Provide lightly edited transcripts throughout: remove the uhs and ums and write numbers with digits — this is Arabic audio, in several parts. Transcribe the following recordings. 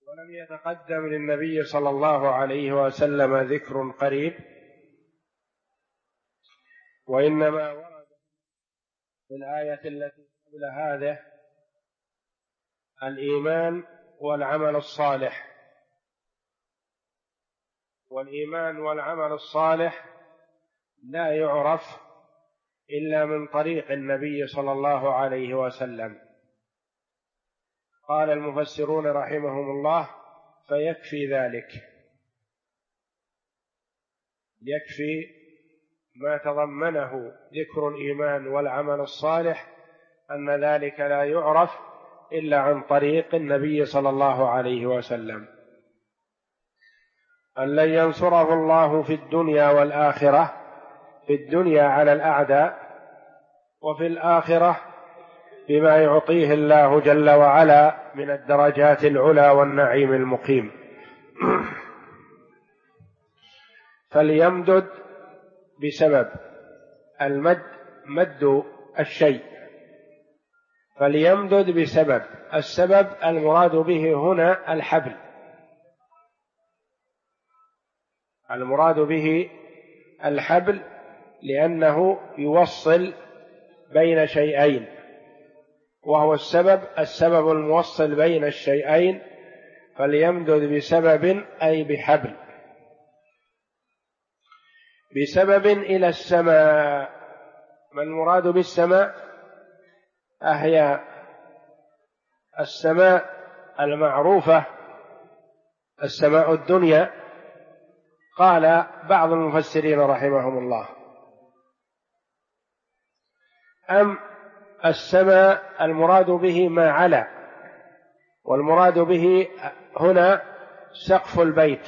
ولم يتقدم للنبي صلى الله عليه وسلم ذكر قريب، وإنما ورد في الآية التي قبل هذه الإيمان والعمل الصالح، والإيمان والعمل الصالح لا يعرف إلا من طريق النبي صلى الله عليه وسلم. قال المفسرون رحمهم الله: فيكفي ذلك، يكفي ما تضمنه ذكر الإيمان والعمل الصالح أن ذلك لا يعرف إلا عن طريق النبي صلى الله عليه وسلم. أن لن ينصره الله في الدنيا والآخرة، في الدنيا على الأعداء، وفي الآخرة بما يعطيه الله جل وعلا من الدرجات العلى والنعيم المقيم. فليمدد بسبب المد، مد الشيء، فليمدد بسبب. السبب المراد به هنا الحبل، المراد به الحبل لأنه يوصل بين شيئين، وهو السبب الموصل بين الشيئين. فليمدد بسبب أي بحبل، بسبب إلى السماء. ما المراد بالسماء؟ أهي السماء المعروفة، السماء الدنيا. قال بعض المفسرين رحمهم الله: أم السماء المراد به ما علا، والمراد به هنا سقف البيت،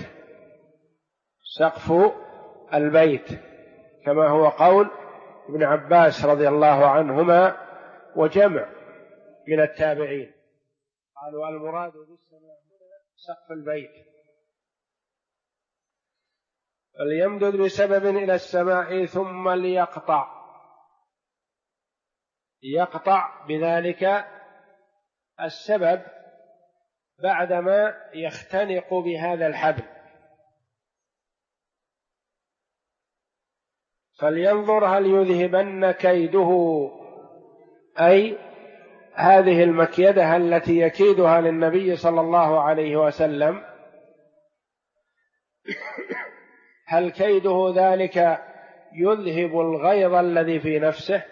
سقف البيت، كما هو قول ابن عباس رضي الله عنهما وجمع من التابعين، قالوا المراد بالسماء هنا سقف البيت. فليمدد بسبب إلى السماء ثم ليقطع، يقطع بذلك السبب بعدما يختنق بهذا الحبل. فلينظر هل يذهبن كيده، أي هذه المكيدة التي يكيدها للنبي صلى الله عليه وسلم، هل كيده ذلك يذهب الغيظ الذي في نفسه؟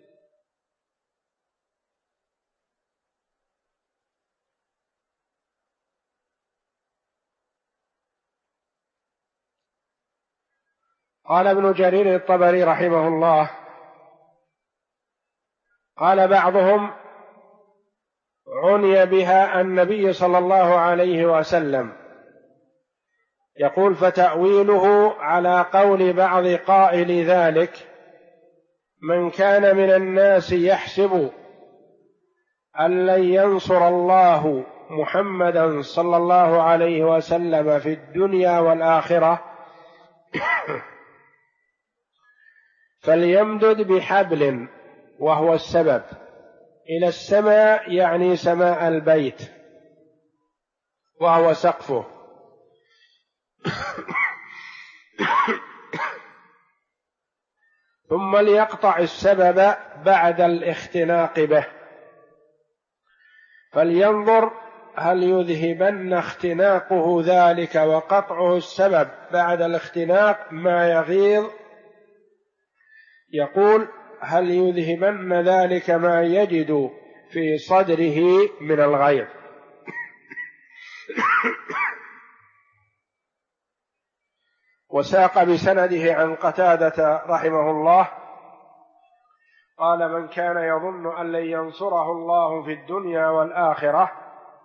قال ابن جرير الطبري رحمه الله: قال بعضهم: عني بها النبي صلى الله عليه وسلم. يقول: فتأويله على قول بعض قائل ذلك من كان من الناس يحسب أن لن ينصر الله محمدا صلى الله عليه وسلم في الدنيا والآخرة فليمدد بحبل، وهو السبب، إلى السماء، يعني سماء البيت، وهو سقفه. ثم ليقطع السبب بعد الاختناق به، فلينظر هل يذهبن اختناقه ذلك وقطعه السبب بعد الاختناق ما يغيظ. يقول: هل يذهبن ذلك ما يجد في صدره من الغيظ. وساق بسنده عن قتادة رحمه الله قال: من كان يظن أن لن ينصره الله في الدنيا والآخرة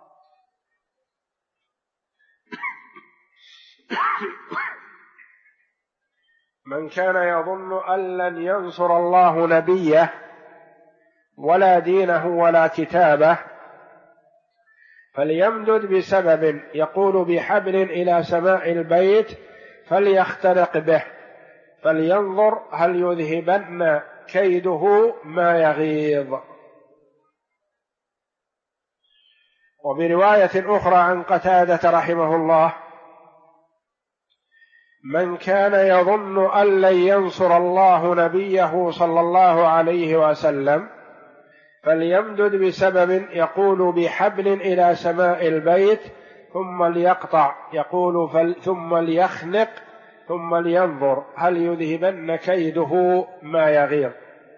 من كان يظن أن لن ينصر الله نبيه ولا دينه ولا كتابه فليمدد بسبب، يقول بحبل إلى سماء البيت، فليختنق به، فلينظر هل يذهبن كيده ما يغيظ. وبرواية أخرى عن قتادة رحمه الله: من كان يظن أن لن ينصر الله نبيه صلى الله عليه وسلم فليمدد بسبب، يقول بحبل إلى سماء البيت ثم ليقطع، يقول ثم ليخنق ثم لينظر هل يذهبن كيده ما يغيظ.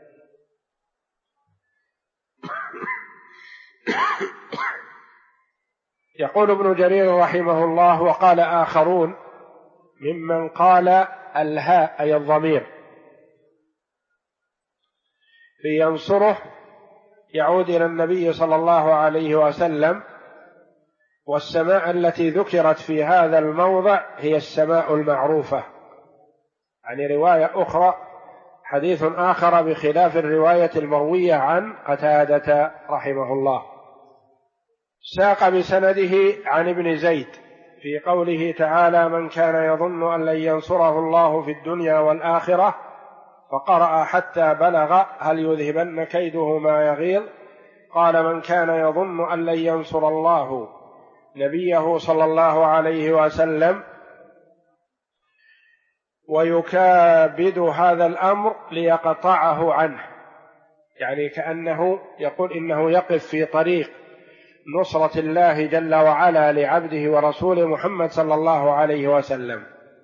يقول ابن جرير رحمه الله: وقال آخرون ممن قال الهاء أي الضمير لينصره يعود إلى النبي صلى الله عليه وسلم، والسماء التي ذكرت في هذا الموضع هي السماء المعروفة. يعني رواية أخرى، حديث آخر بخلاف الرواية المروية عن قتادة رحمه الله. ساق بسنده عن ابن زيد في قوله تعالى: من كان يظن أن لن ينصره الله في الدنيا والآخرة، فقرأ حتى بلغ هل يذهبن كيده ما يغيظ. قال: من كان يظن أن لن ينصر الله نبيه صلى الله عليه وسلم ويكابد هذا الأمر ليقطعه عنه، يعني كأنه يقول إنه يقف في طريق نصرة الله جل وعلا لعبده ورسوله محمد صلى الله عليه وسلم،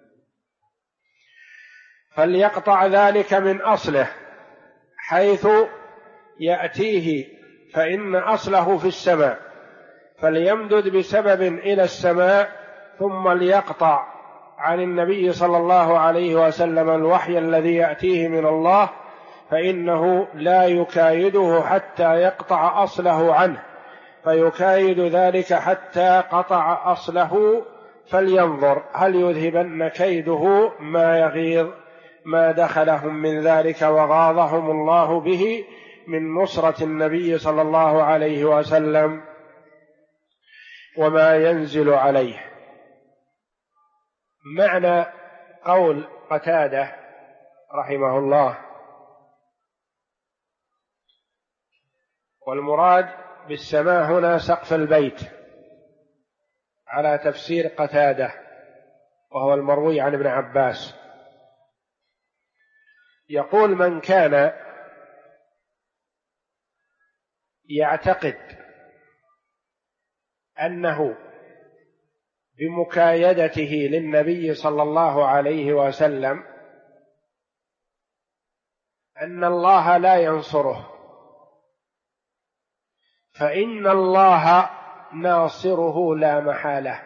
فليقطع ذلك من أصله حيث يأتيه، فإن أصله في السماء، فليمدد بسبب إلى السماء ثم ليقطع عن النبي صلى الله عليه وسلم الوحي الذي يأتيه من الله، فإنه لا يكايده حتى يقطع أصله عنه، فيكايد ذلك حتى قطع أصله، فلينظر هل يذهبن كيده ما يغيظ ما دخلهم من ذلك وغاضهم الله به من نصرة النبي صلى الله عليه وسلم وما ينزل عليه. معنى قول قتادة رحمه الله: والمراد بالسماء هنا سقف البيت، على تفسير قتادة وهو المروي عن ابن عباس. يقول: من كان يعتقد أنه بمكايدته للنبي صلى الله عليه وسلم أن الله لا ينصره، فإن الله ناصره لا محالة،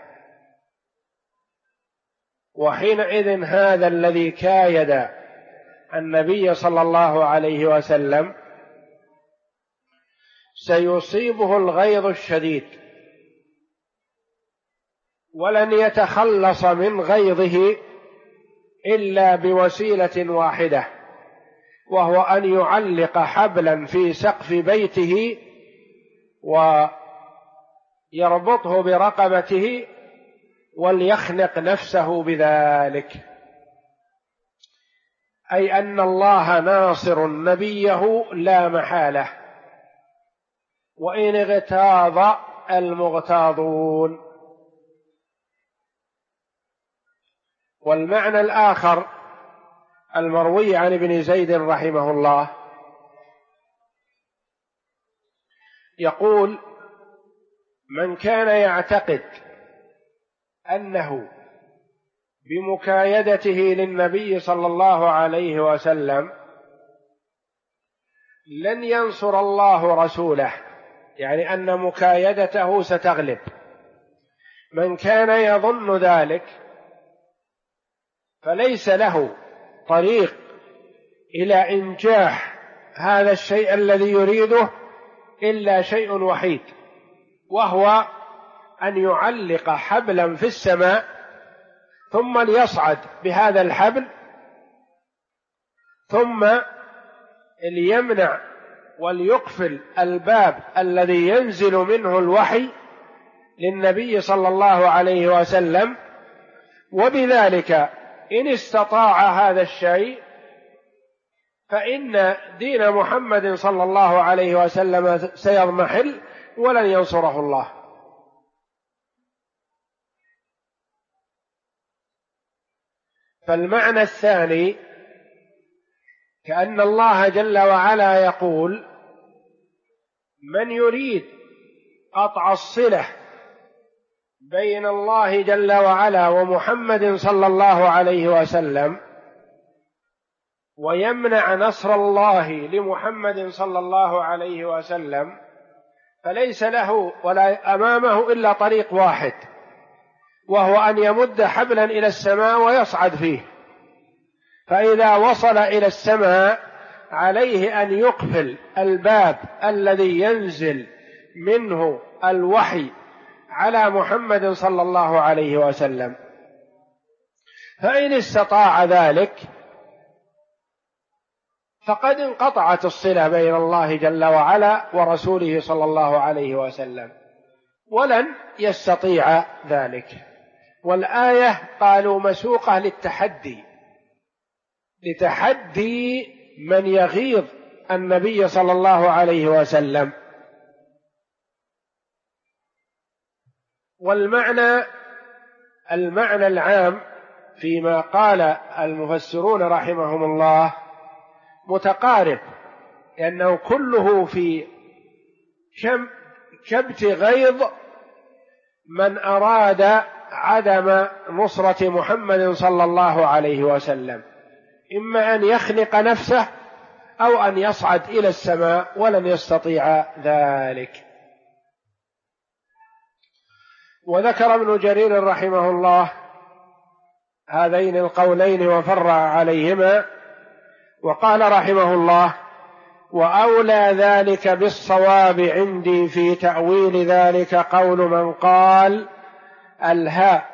وحينئذ هذا الذي كايد النبي صلى الله عليه وسلم سيصيبه الغيظ الشديد، ولن يتخلص من غيظه إلا بوسيلة واحدة، وهو أن يعلق حبلا في سقف بيته ويربطه برقبته وليخنق نفسه بذلك، أي أن الله ناصر نبيه لا محالة، وإن اغتاظ المغتاظون. والمعنى الآخر المروي عن ابن زيد رحمه الله يقول: من كان يعتقد أنه بمكايدته للنبي صلى الله عليه وسلم لن ينصر الله رسوله، يعني أن مكايدته ستغلب، من كان يظن ذلك فليس له طريق إلى إنجاح هذا الشيء الذي يريده إلا شيء وحيد، وهو أن يعلق حبلا في السماء ثم ليصعد بهذا الحبل، ثم ليمنع وليقفل الباب الذي ينزل منه الوحي للنبي صلى الله عليه وسلم، وبذلك إن استطاع هذا الشيء فإن دين محمد صلى الله عليه وسلم سيضمحل ولن ينصره الله. فالمعنى الثاني كأن الله جل وعلا يقول: من يريد قطع الصلة بين الله جل وعلا ومحمد صلى الله عليه وسلم ويمنع نصر الله لمحمد صلى الله عليه وسلم، فليس له ولا أمامه إلا طريق واحد، وهو أن يمد حبلا إلى السماء ويصعد فيه. فإذا وصل إلى السماء عليه أن يقفل الباب الذي ينزل منه الوحي على محمد صلى الله عليه وسلم. فإن استطاع ذلك فقد انقطعت الصلة بين الله جل وعلا ورسوله صلى الله عليه وسلم، ولن يستطيع ذلك. والآية قالوا مسوقة لتحدي من يغيظ النبي صلى الله عليه وسلم. المعنى العام فيما قال المفسرون رحمهم الله متقارب، لأنه كله في كبت غيظ من أراد عدم نصرة محمد صلى الله عليه وسلم، إما أن يخنق نفسه أو أن يصعد إلى السماء، ولن يستطيع ذلك. وذكر ابن جرير رحمه الله هذين القولين وفرع عليهما، وقال رحمه الله: وأولى ذلك بالصواب عندي في تأويل ذلك قول من قال الهاء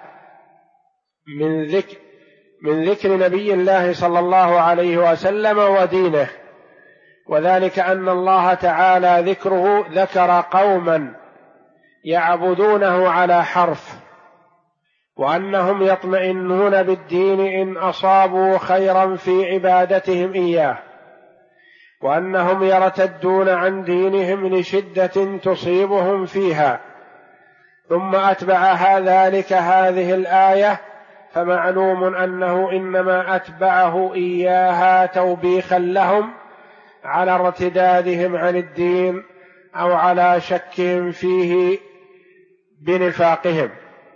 من ذكر نبي الله صلى الله عليه وسلم ودينه، وذلك أن الله تعالى ذكر قوما يعبدونه على حرف، وأنهم يطمئنون بالدين إن أصابوا خيرا في عبادتهم إياه، وأنهم يرتدون عن دينهم لشدة تصيبهم فيها. ثم أتبع ذلك هذه الآية، فمعلوم أنه إنما أتبعه إياها توبيخا لهم على ارتدادهم عن الدين أو على شك فيه بنفاقهم،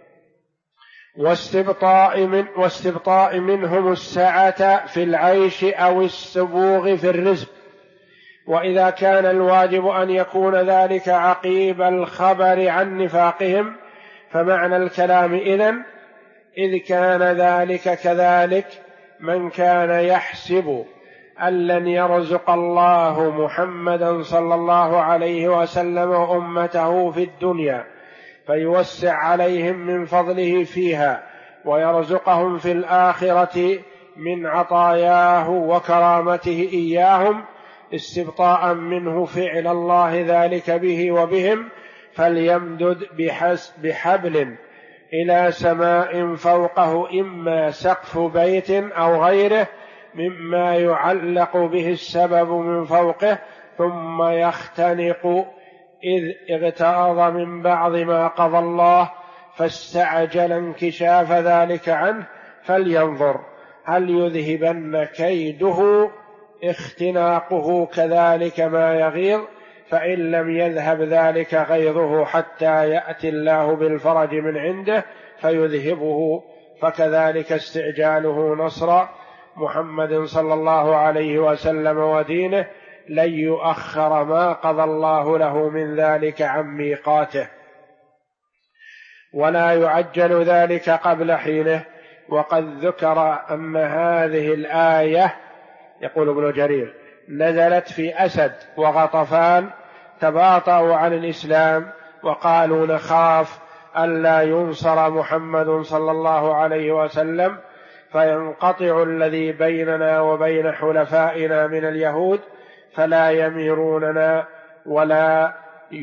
واستبطاء منهم السعة في العيش أو السبوغ في الرزق. وإذا كان الواجب أن يكون ذلك عقيب الخبر عن نفاقهم، فمعنى الكلام إذ كان ذلك كذلك من كان يحسب أن لن يرزق الله محمدا صلى الله عليه وسلم وأمته في الدنيا فيوسع عليهم من فضله فيها ويرزقهم في الآخرة من عطاياه وكرامته إياهم، استبطاء منه فعل الله ذلك به وبهم، فليمدد بحبل إلى سماء فوقه، إما سقف بيت أو غيره مما يعلق به السبب من فوقه، ثم يختنق إذ اغتاظ من بعض ما قضى الله فاستعجل انكشاف ذلك عنه، فلينظر هل يذهبن كيده اختناقه كذلك ما يغيظ، فإن لم يذهب ذلك غيظه حتى يأتي الله بالفرج من عنده فيذهبه، فكذلك استعجاله نصر محمد صلى الله عليه وسلم ودينه لن يؤخر ما قضى الله له من ذلك عن ميقاته، ولا يعجل ذلك قبل حينه. وقد ذكر أن هذه الآية، يقول ابن جرير، نزلت في أسد وغطفان تباطؤوا عن الإسلام وقالوا نخاف ألا ينصر محمد صلى الله عليه وسلم فينقطع الذي بيننا وبين حلفائنا من اليهود فلا يميروننا ولا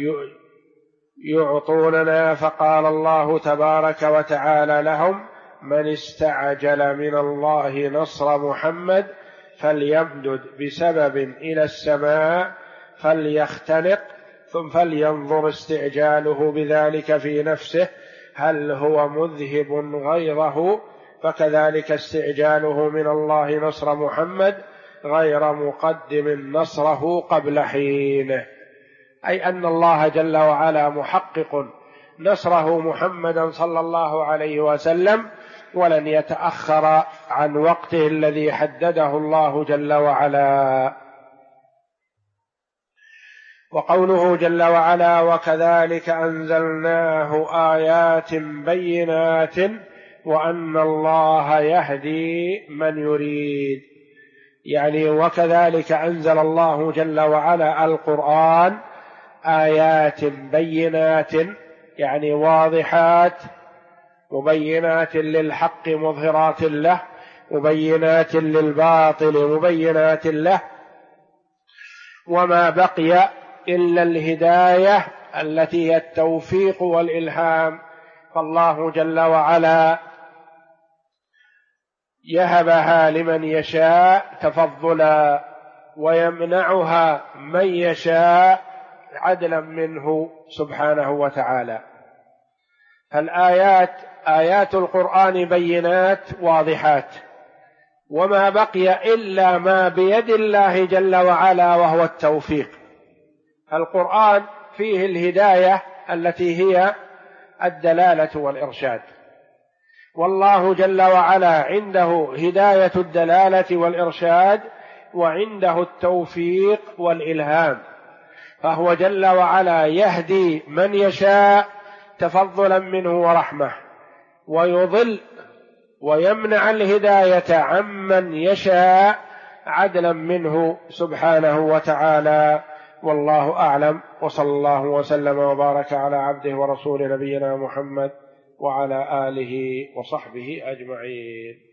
يعطوننا، فقال الله تبارك وتعالى لهم: من استعجل من الله نصر محمد فليمدد بسبب إلى السماء فليختنق، ثم فلينظر استعجاله بذلك في نفسه هل هو مذهب غيره فكذلك استعجاله من الله نصر محمد غير مقدم نصره قبل حينه، أي أن الله جل وعلا محقق نصره محمدا صلى الله عليه وسلم، ولن يتأخر عن وقته الذي حدده الله جل وعلا. وقوله جل وعلا: وكذلك أنزلناه آيات بينات وأن الله يهدي من يريد، يعني وكذلك أنزل الله جل وعلا القرآن آيات بينات، يعني واضحات مبينات للحق مظهرات له، مبينات للباطل مبينات له، وما بقي إلا الهداية التي هي التوفيق والإلهام، فالله جل وعلا يهبها لمن يشاء تفضلا ويمنعها من يشاء عدلا منه سبحانه وتعالى. فالآيات آيات القرآن بينات واضحات، وما بقي إلا ما بيد الله جل وعلا وهو التوفيق. القرآن فيه الهداية التي هي الدلالة والإرشاد، والله جل وعلا عنده هداية الدلالة والإرشاد، وعنده التوفيق والإلهام، فهو جل وعلا يهدي من يشاء تفضلا منه ورحمة، ويضل ويمنع الهداية عمن يشاء عدلا منه سبحانه وتعالى. والله أعلم، وصلى الله وسلم وبارك على عبده ورسول نبينا محمد وعلى آله وصحبه أجمعين.